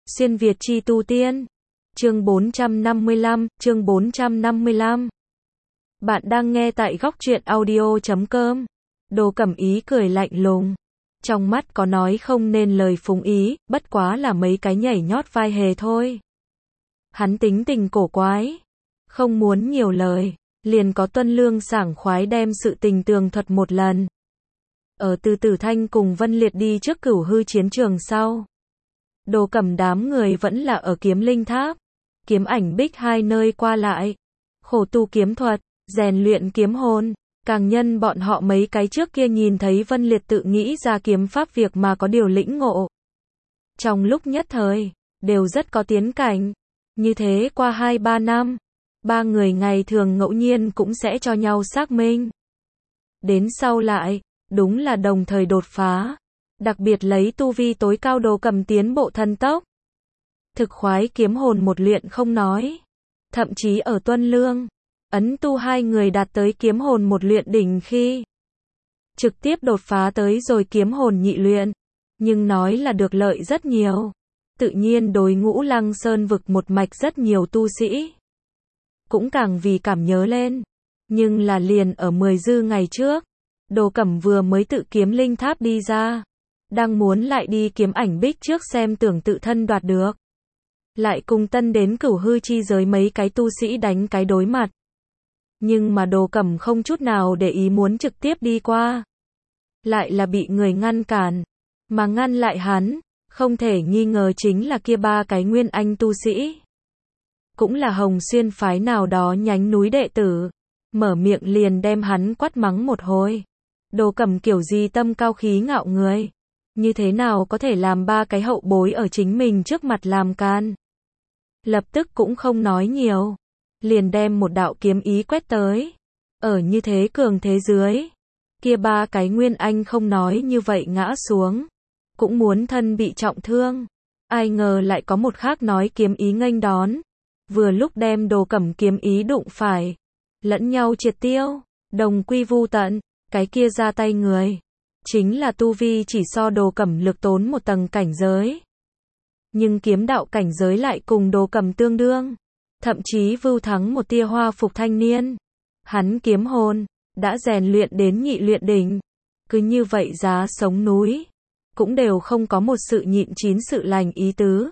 Xuyên Việt chi tu tiên. Chương 455. Bạn đang nghe tại góc truyện audio.com. Đồ Cẩm Ý cười lạnh lùng. Trong mắt có nói không nên lời phúng ý, bất quá là mấy cái nhảy nhót vai hề thôi. Hắn tính tình cổ quái. Không muốn nhiều lời, liền có Tuân Lương sảng khoái đem sự tình tường thuật một lần. Ở Từ Tử Thanh cùng Vân Liệt đi trước Cửu Hư chiến trường sau. Đồ Cẩm đám người vẫn là ở Kiếm Linh Tháp, Kiếm Ảnh Bích hai nơi qua lại, khổ tu kiếm thuật, rèn luyện kiếm hồn, càng nhân bọn họ mấy cái trước kia nhìn thấy Vân Liệt tự nghĩ ra kiếm pháp việc mà có điều lĩnh ngộ. Trong lúc nhất thời, đều rất có tiến cảnh. Như thế qua 2-3 năm, ba người ngày thường ngẫu nhiên cũng sẽ cho nhau xác minh. Đến sau lại, đúng là đồng thời đột phá. Đặc biệt lấy tu vi tối cao Đồ Cẩm tiến bộ thần tốc. Thực khoái kiếm hồn một luyện không nói. Thậm chí ở Tuân Lương, Ấn Tu hai người đạt tới kiếm hồn một luyện đỉnh khi trực tiếp đột phá tới rồi kiếm hồn nhị luyện. Nhưng nói là được lợi rất nhiều. Tự nhiên đối Ngũ Lăng Sơn vực một mạch rất nhiều tu sĩ cũng càng vì cảm nhớ lên. Nhưng là liền ở 10 dư ngày trước, Đồ Cẩm vừa mới tự Kiếm Linh Tháp đi ra. Đang muốn lại đi Kiếm Ảnh Bích trước xem tưởng tự thân đoạt được. Lại cùng tân đến Cửu Hư chi giới mấy cái tu sĩ đánh cái đối mặt. Nhưng mà Đồ Cẩm không chút nào để ý muốn trực tiếp đi qua. Lại là bị người ngăn cản. Mà ngăn lại hắn, không thể nghi ngờ chính là kia ba cái nguyên anh tu sĩ. Cũng là Hồng Xuyên phái nào đó nhánh núi đệ tử. Mở miệng liền đem hắn quát mắng một hồi. Đồ Cẩm kiểu gì tâm cao khí ngạo người. Như thế nào có thể làm ba cái hậu bối ở chính mình trước mặt làm can. Lập tức cũng không nói nhiều. Liền đem một đạo kiếm ý quét tới. Ở như thế cường thế dưới. Kia ba cái nguyên anh không nói như vậy ngã xuống. Cũng muốn thân bị trọng thương. Ai ngờ lại có một khác nói kiếm ý nghênh đón. Vừa lúc đem Đồ Cẩm kiếm ý đụng phải. Lẫn nhau triệt tiêu. Đồng quy vu tận. Cái kia ra tay người. Chính là tu vi chỉ so Đồ Cẩm lực tốn một tầng cảnh giới. Nhưng kiếm đạo cảnh giới lại cùng Đồ Cẩm tương đương. Thậm chí vưu thắng một tia hoa phục thanh niên. Hắn kiếm hồn, đã rèn luyện đến nhị luyện đỉnh. Cứ như vậy giá sống núi. Cũng đều không có một sự nhịn chín sự lành ý tứ.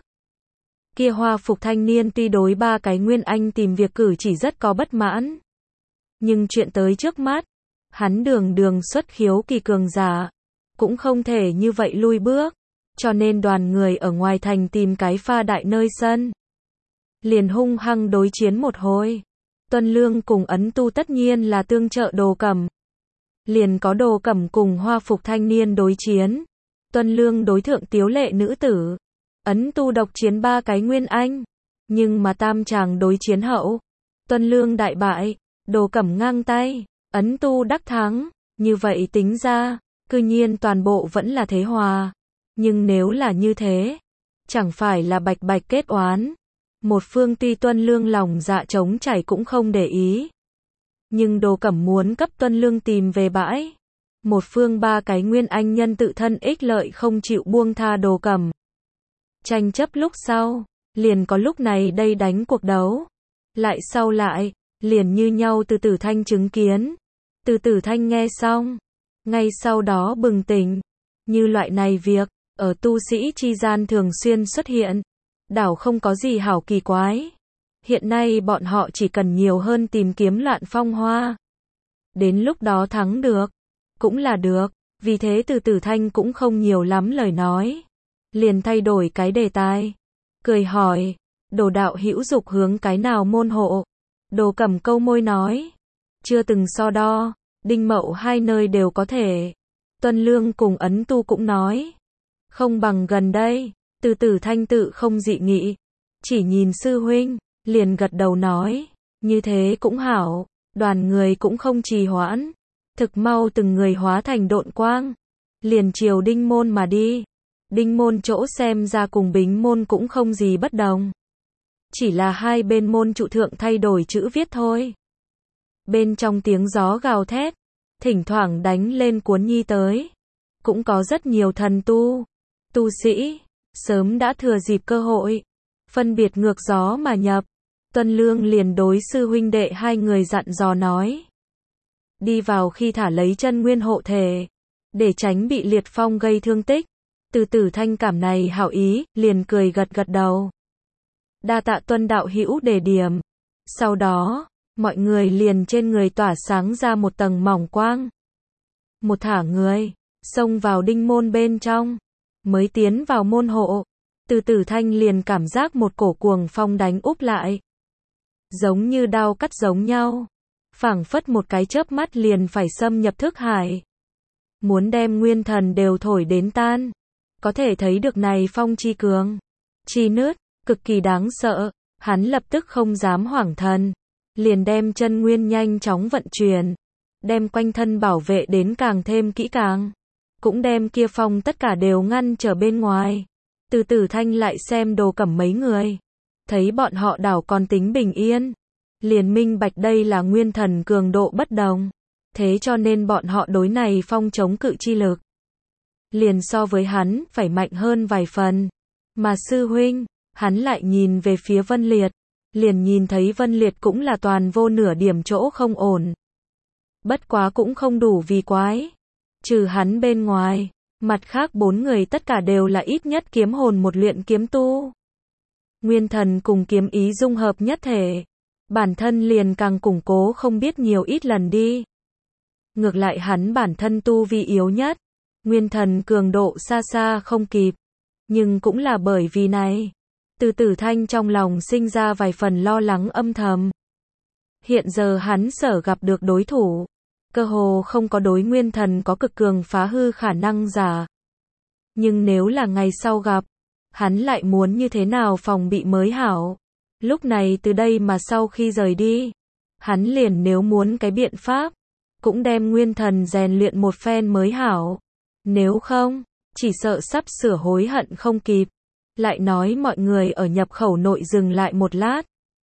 Kia hoa phục thanh niên tuy đối ba cái nguyên anh tìm việc cử chỉ rất có bất mãn. Nhưng chuyện tới trước mắt. Hắn đường xuất khiếu kỳ cường giả. Cũng không thể như vậy lui bước. Cho nên đoàn người ở ngoài thành tìm cái pha đại nơi sân. Liền hung hăng đối chiến một hồi. Tuân Lương cùng Ấn Tu tất nhiên là tương trợ Đồ Cẩm. Liền có Đồ Cẩm cùng hoa phục thanh niên đối chiến. Tuân Lương đối thượng tiếu lệ nữ tử. Ấn Tu độc chiến ba cái nguyên anh. Nhưng mà tam chàng đối chiến hậu. Tuân Lương đại bại. Đồ Cẩm ngang tay. Ấn Tu đắc thắng. Như vậy tính ra, cư nhiên toàn bộ vẫn là thế hòa. Nhưng nếu là như thế, chẳng phải là bạch bạch kết oán. Một phương tuy Tuân Lương lòng dạ trống chảy cũng không để ý. Nhưng Đồ Cẩm muốn cấp Tuân Lương tìm về bãi. Một phương ba cái nguyên anh nhân tự thân ích lợi không chịu buông tha Đồ Cẩm. Tranh chấp lúc sau, liền có lúc này đây đánh cuộc đấu. Lại sau lại, liền như nhau Từ Tử Thanh chứng kiến. Từ Tử Thanh nghe xong, ngay sau đó bừng tỉnh. Như loại này việc, ở tu sĩ chi gian thường xuyên xuất hiện. Đảo không có gì hảo kỳ quái. Hiện nay bọn họ chỉ cần nhiều hơn tìm kiếm loạn phong hoa. Đến lúc đó thắng được, cũng là được. Vì thế Từ Tử Thanh cũng không nhiều lắm lời nói. Liền thay đổi cái đề tài. Cười hỏi, Đồ đạo hữu dục hướng cái nào môn hộ? Đồ Cẩm câu môi nói. Chưa từng so đo, Đinh Mậu hai nơi đều có thể. Tuân Lương cùng Ấn Tu cũng nói. Không bằng gần đây. Từ Tử Thanh tự không dị nghị. Chỉ nhìn sư huynh, liền gật đầu nói. Như thế cũng hảo. Đoàn người cũng không trì hoãn. Thực mau từng người hóa thành độn quang. Liền chiều Đinh Môn mà đi. Đinh Môn chỗ xem ra cùng Bính Môn cũng không gì bất đồng. Chỉ là hai bên môn trụ thượng thay đổi chữ viết thôi. Bên trong tiếng gió gào thét. Thỉnh thoảng đánh lên cuốn nhi tới. Cũng có rất nhiều thần tu, tu sĩ, sớm đã thừa dịp cơ hội, phân biệt ngược gió mà nhập. Tuân Lương liền đối sư huynh đệ hai người dặn dò nói. Đi vào khi thả lấy chân nguyên hộ thể, để tránh bị liệt phong gây thương tích. Từ Tử Thanh cảm này hảo ý, liền cười gật gật đầu. Đa tạ Tuân đạo hữu đề điểm. Sau đó, mọi người liền trên người tỏa sáng ra một tầng mỏng quang. Một thả người, xông vào đinh môn bên trong, mới tiến vào môn hộ. Từ Tử Thanh liền cảm giác một cổ cuồng phong đánh úp lại. Giống như đao cắt giống nhau. Phảng phất một cái chớp mắt liền phải xâm nhập thức hải. Muốn đem nguyên thần đều thổi đến tan. Có thể thấy được này phong chi cường, chi nứt, cực kỳ đáng sợ. Hắn lập tức không dám hoảng thần. Liền đem chân nguyên nhanh chóng vận chuyển. Đem quanh thân bảo vệ đến càng thêm kỹ càng. Cũng đem kia phong tất cả đều ngăn trở bên ngoài. Từ Tử Thanh lại xem Đồ Cẩm mấy người. Thấy bọn họ đảo còn tính bình yên. Liền minh bạch đây là nguyên thần cường độ bất đồng. Thế cho nên bọn họ đối này phong chống cự chi lực. Liền so với hắn, phải mạnh hơn vài phần. Mà sư huynh, hắn lại nhìn về phía Vân Liệt. Liền nhìn thấy Vân Liệt cũng là toàn vô nửa điểm chỗ không ổn. Bất quá cũng không đủ vì quái. Trừ hắn bên ngoài, mặt khác 4 người tất cả đều là ít nhất kiếm hồn một luyện kiếm tu. Nguyên thần cùng kiếm ý dung hợp nhất thể. Bản thân liền càng củng cố không biết nhiều ít lần đi. Ngược lại hắn bản thân tu vi yếu nhất. Nguyên thần cường độ xa xa không kịp. Nhưng cũng là bởi vì này. Từ Tử Thanh trong lòng sinh ra vài phần lo lắng âm thầm. Hiện giờ hắn sở gặp được đối thủ. Cơ hồ không có đối nguyên thần có cực cường phá hư khả năng giả. Nhưng nếu là ngày sau gặp, hắn lại muốn như thế nào phòng bị mới hảo. Lúc này từ đây mà sau khi rời đi, hắn liền nếu muốn cái biện pháp, cũng đem nguyên thần rèn luyện một phen mới hảo. Nếu không, chỉ sợ sắp sửa hối hận không kịp. Lại nói mọi người ở nhập khẩu nội dừng lại một lát.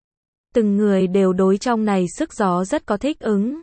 Từng người đều đối trong này sức gió rất có thích ứng.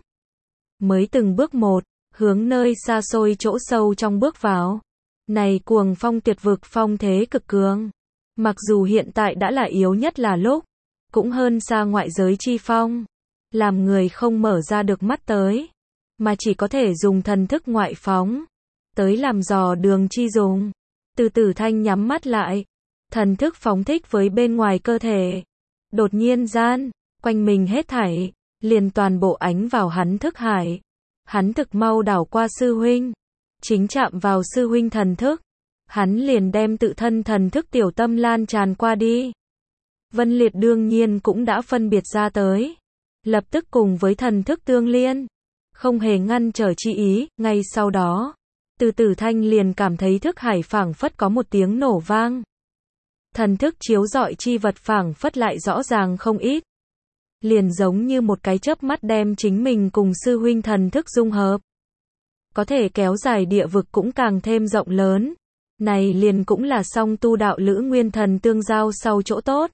Mới từng bước một, hướng nơi xa xôi chỗ sâu trong bước vào. Này cuồng phong tuyệt vực phong thế cực cường. Mặc dù hiện tại đã là yếu nhất là lúc, cũng hơn xa ngoại giới chi phong. Làm người không mở ra được mắt tới, mà chỉ có thể dùng thần thức ngoại phóng. Tới làm dò đường chi dùng. Từ Tử Thanh nhắm mắt lại. Thần thức phóng thích với bên ngoài cơ thể. Đột nhiên gian, quanh mình hết thảy, liền toàn bộ ánh vào hắn thức hải. Hắn thực mau đảo qua sư huynh. Chính chạm vào sư huynh thần thức. Hắn liền đem tự thân thần thức tiểu tâm lan tràn qua đi. Vân Liệt đương nhiên cũng đã phân biệt ra tới. Lập tức cùng với thần thức tương liên. Không hề ngăn trở chi ý, ngay sau đó. Từ Tử Thanh liền cảm thấy thức hải phảng phất có một tiếng nổ vang. Thần thức chiếu rọi chi vật phảng phất lại rõ ràng không ít. Liền giống như một cái chớp mắt đem chính mình cùng sư huynh thần thức dung hợp. Có thể kéo dài địa vực cũng càng thêm rộng lớn. Này liền cũng là song tu đạo lữ nguyên thần tương giao sau chỗ tốt.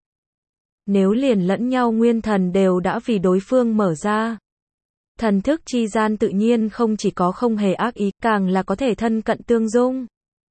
Nếu liền lẫn nhau nguyên thần đều đã vì đối phương mở ra. Thần thức chi gian tự nhiên không chỉ có không hề ác ý, càng là có thể thân cận tương dung.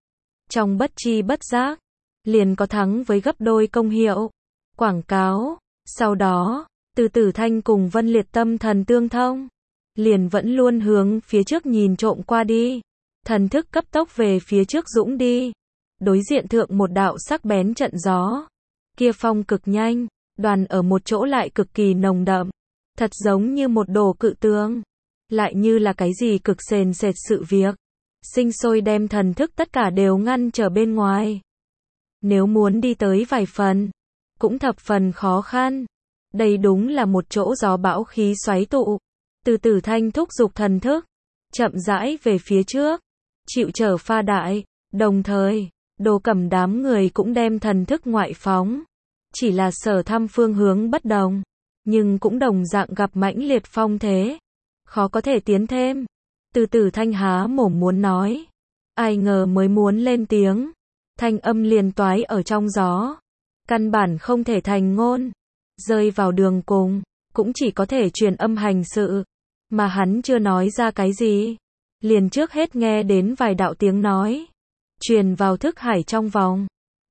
Trong bất chi bất giác, liền có thắng với gấp đôi công hiệu. Quảng cáo, sau đó, Từ Tử Thanh cùng Vân Liệt tâm thần tương thông. Liền vẫn luôn hướng phía trước nhìn trộm qua đi. Thần thức cấp tốc về phía trước dũng đi. Đối diện thượng một đạo sắc bén trận gió. Kia phong cực nhanh, đoàn ở một chỗ lại cực kỳ nồng đậm. Thật giống như một đồ cự tướng. Lại như là cái gì cực sền sệt sự việc. Sinh sôi đem thần thức tất cả đều ngăn trở bên ngoài. Nếu muốn đi tới vài phần, cũng thập phần khó khăn. Đây đúng là một chỗ gió bão khí xoáy tụ. Từ Tử Thanh thúc giục thần thức, chậm rãi về phía trước, chịu trở pha đại, đồng thời, Đồ Cẩm đám người cũng đem thần thức ngoại phóng. Chỉ là sở thăm phương hướng bất đồng, nhưng cũng đồng dạng gặp mãnh liệt phong thế. Khó có thể tiến thêm. Từ Tử Thanh há mồm muốn nói. Ai ngờ mới muốn lên tiếng. Thanh âm liền toái ở trong gió. Căn bản không thể thành ngôn. Rơi vào đường cùng, cũng chỉ có thể truyền âm hành sự. Mà hắn chưa nói ra cái gì. Liền trước hết nghe đến vài đạo tiếng nói. Truyền vào thức hải trong vòng.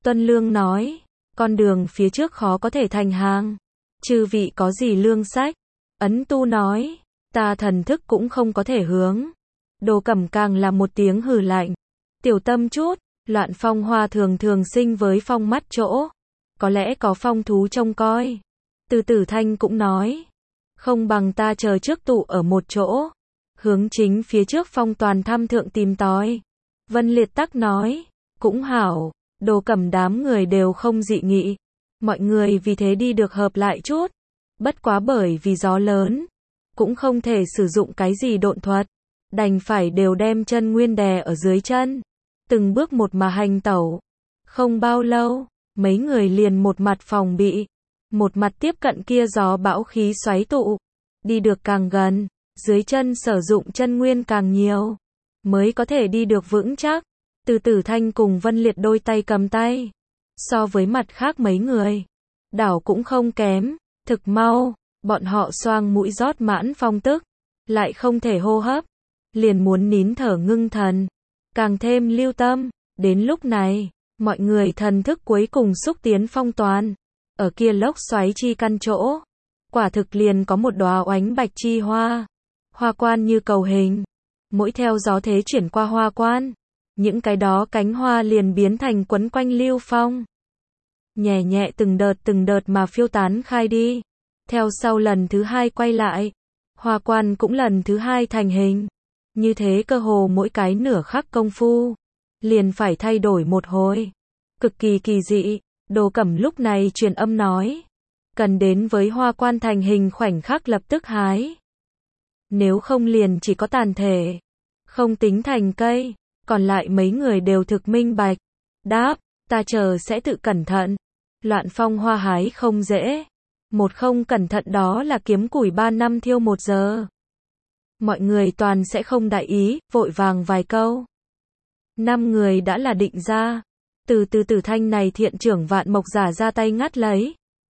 Tuân Lương nói, con đường phía trước khó có thể thành hàng. Chư vị có gì lương sách? Ấn Tu nói, ta thần thức cũng không có thể hướng. Đồ Cẩm càng là một tiếng hừ lạnh. Tiểu tâm chút, loạn phong hoa thường thường sinh với phong mắt chỗ. Có lẽ có phong thú trông coi. Từ Tử Thanh cũng nói, không bằng ta chờ trước tụ ở một chỗ. Hướng chính phía trước Phong Toàn thăm thượng tìm tòi. Vân Liệt Tắc nói, cũng hảo, Đồ Cẩm đám người đều không dị nghị. Mọi người vì thế đi được hợp lại chút. Bất quá bởi vì gió lớn, cũng không thể sử dụng cái gì độn thuật. Đành phải đều đem chân nguyên đè ở dưới chân. Từng bước một mà hành tẩu. Không bao lâu, mấy người liền một mặt phòng bị. Một mặt tiếp cận kia gió bão khí xoáy tụ. Đi được càng gần, dưới chân sử dụng chân nguyên càng nhiều. Mới có thể đi được vững chắc. Từ Tử Thanh cùng Vân Liệt đôi tay cầm tay. So với mặt khác mấy người, đảo cũng không kém. Thực mau, bọn họ xoang mũi rót mãn phong tức. Lại không thể hô hấp. Liền muốn nín thở ngưng thần. Càng thêm lưu tâm. Đến lúc này, mọi người thần thức cuối cùng xúc tiến Phong Toàn. Ở kia lốc xoáy chi căn chỗ. Quả thực liền có một đóa oánh bạch chi hoa. Hoa quan như cầu hình. Mỗi theo gió thế chuyển qua hoa quan. Những cái đó cánh hoa liền biến thành quấn quanh lưu phong. Nhẹ nhẹ từng đợt mà phiêu tán khai đi. Theo sau lần thứ hai quay lại. Hoa quan cũng lần thứ hai thành hình. Như thế cơ hồ mỗi cái nửa khắc công phu. Liền phải thay đổi một hồi. Cực kỳ kỳ dị. Đồ Cẩm lúc này truyền âm nói. Cần đến với hoa quan thành hình khoảnh khắc lập tức hái. Nếu không liền chỉ có tàn thể. Không tính thành cây. Còn lại mấy người đều thực minh bạch. Đáp, ta chờ sẽ tự cẩn thận. Loạn phong hoa hái không dễ. Một không cẩn thận đó là kiếm củi 3 năm thiêu 1 giờ. Mọi người toàn sẽ không đại ý, vội vàng vài câu. 5 người đã là định ra. Từ Tử Thanh này thiện trưởng Vạn Mộc giả ra tay ngắt lấy.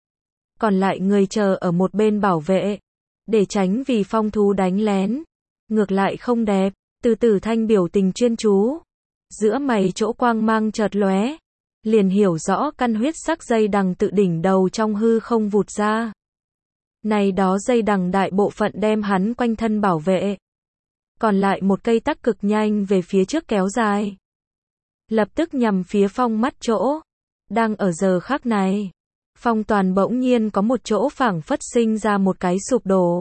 Còn lại người chờ ở một bên bảo vệ. Để tránh vì phong thú đánh lén. Ngược lại không đẹp. Từ Tử Thanh biểu tình chuyên chú. Giữa mày chỗ quang mang chợt lóe. Liền hiểu rõ căn huyết sắc dây đằng tự đỉnh đầu trong hư không vụt ra. Này đó dây đằng đại bộ phận đem hắn quanh thân bảo vệ. Còn lại một cây tắc cực nhanh về phía trước kéo dài. Lập tức nhằm phía Phong mắt chỗ. Đang ở giờ khắc này. Phong Toàn bỗng nhiên có một chỗ phảng phất sinh ra một cái sụp đổ.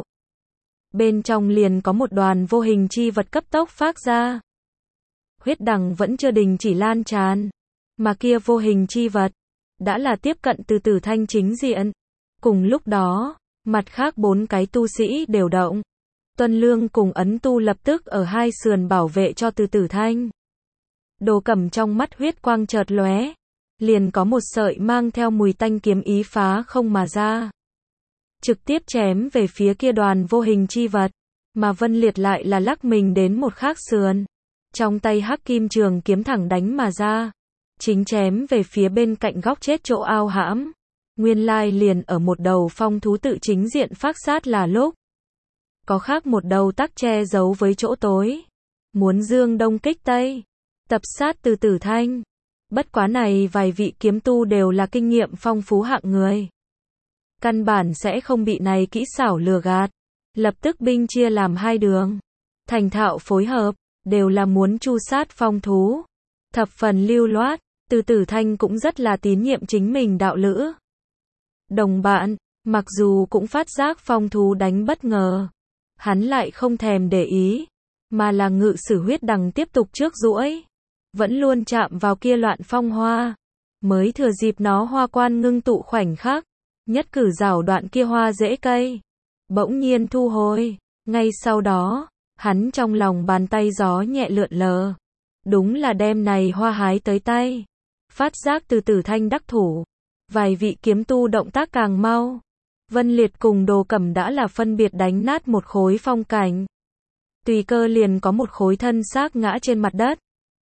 Bên trong liền có một đoàn vô hình chi vật cấp tốc phát ra. Huyết đằng vẫn chưa đình chỉ lan tràn. Mà kia vô hình chi vật. Đã là tiếp cận từ Tử Thanh chính diện. Cùng lúc đó, mặt khác 4 cái tu sĩ đều động. Tuân Lương cùng Ấn Tu lập tức ở hai sườn bảo vệ cho từ Tử Thanh. Đồ Cẩm trong mắt huyết quang chợt lóe. Liền có một sợi mang theo mùi tanh kiếm ý phá không mà ra. Trực tiếp chém về phía kia đoàn vô hình chi vật. Mà Vân Liệt lại là lắc mình đến một khác sườn. Trong tay hắc kim trường kiếm thẳng đánh mà ra. Chính chém về phía bên cạnh góc chết chỗ ao hãm. Nguyên lai liền ở một đầu phong thú tự chính diện phát sát là lúc. Có khác một đầu tắc che giấu với chỗ tối. Muốn dương đông kích tây. Tập sát từ Tử Thanh. Bất quá này vài vị kiếm tu đều là kinh nghiệm phong phú hạng người. Căn bản sẽ không bị này kỹ xảo lừa gạt. Lập tức binh chia làm 2 đường. Thành thạo phối hợp. Đều là muốn chu sát phong thú. Thập phần lưu loát. Từ Tử Thanh cũng rất là tín nhiệm chính mình đạo lữ. Đồng bạn, mặc dù cũng phát giác phong thú đánh bất ngờ. Hắn lại không thèm để ý. Mà là ngự sử huyết đằng tiếp tục trước duỗi. Vẫn luôn chạm vào kia loạn phong hoa. Mới thừa dịp nó hoa quan ngưng tụ khoảnh khắc. Nhất cử rào đoạn kia hoa rễ cây. Bỗng nhiên thu hồi. Ngay sau đó, hắn trong lòng bàn tay gió nhẹ lượn lờ. Đúng là đem này hoa hái tới tay. Phát giác từ Tử Thanh đắc thủ. Vài vị kiếm tu động tác càng mau. Vân Liệt cùng Đồ Cẩm đã là phân biệt đánh nát một khối phong cảnh. Tùy cơ liền có một khối thân xác ngã trên mặt đất.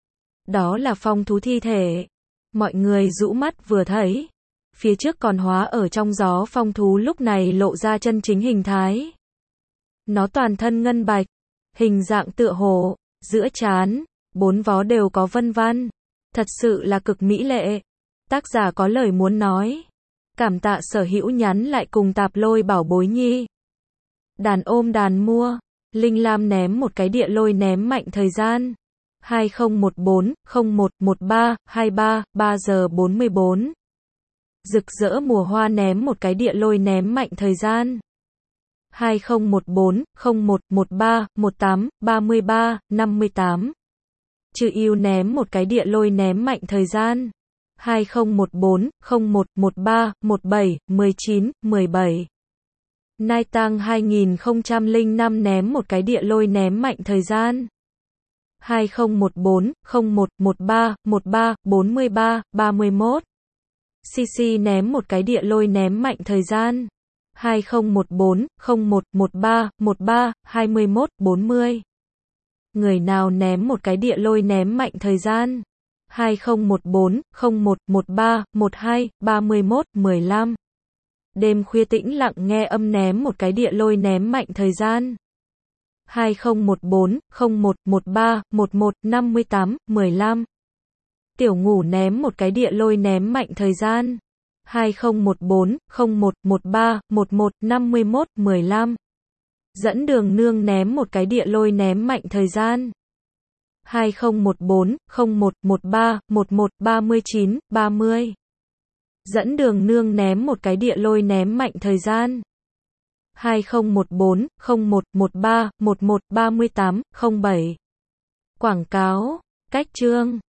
Đó là phong thú thi thể. Mọi người rũ mắt vừa thấy. Phía trước còn hóa ở trong gió phong thú lúc này lộ ra chân chính hình thái. Nó toàn thân ngân bạch. Hình dạng tựa hồ. Giữa trán, 4 vó đều có vân vân. Thật sự là cực mỹ lệ. Tác giả có lời muốn nói. Cảm tạ Sở Hữu nhắn lại cùng Tạp Lôi bảo bối nhi. Đàn ôm đàn mua. Linh Lam ném một cái địa lôi ném mạnh thời gian. 2014, 0113, 23, 3 giờ 44. Rực rỡ mùa hoa ném một cái địa lôi ném mạnh thời gian. 2014, 0113, 18, 33, 58. Chư yêu ném một cái địa lôi ném mạnh thời gian. 2014, 0113, 17, 19, 17. Nai Tang 2005 ném một cái địa lôi ném mạnh thời gian. 2014, 0113, 13, 43, 31. CC ném một cái địa lôi ném mạnh thời gian. 2014, 0113, 13, 21, 40. Người nào ném một cái địa lôi ném mạnh thời gian. 2014, 0113, 12, 31, 15. Đêm khuya tĩnh lặng nghe âm ném một cái địa lôi ném mạnh thời gian. 2014, 0113, 11, 58, 15. Tiểu ngủ ném một cái địa lôi ném mạnh thời gian. 2014, 0113, 11, 51, 15. Dẫn đường nương ném một cái địa lôi ném mạnh thời gian. 2014, 0113, 11, 39, 30. Dẫn đường nương ném một cái địa lôi ném mạnh thời gian. 2014, 0113, 11, 38, 07. Quảng cáo, cách chương.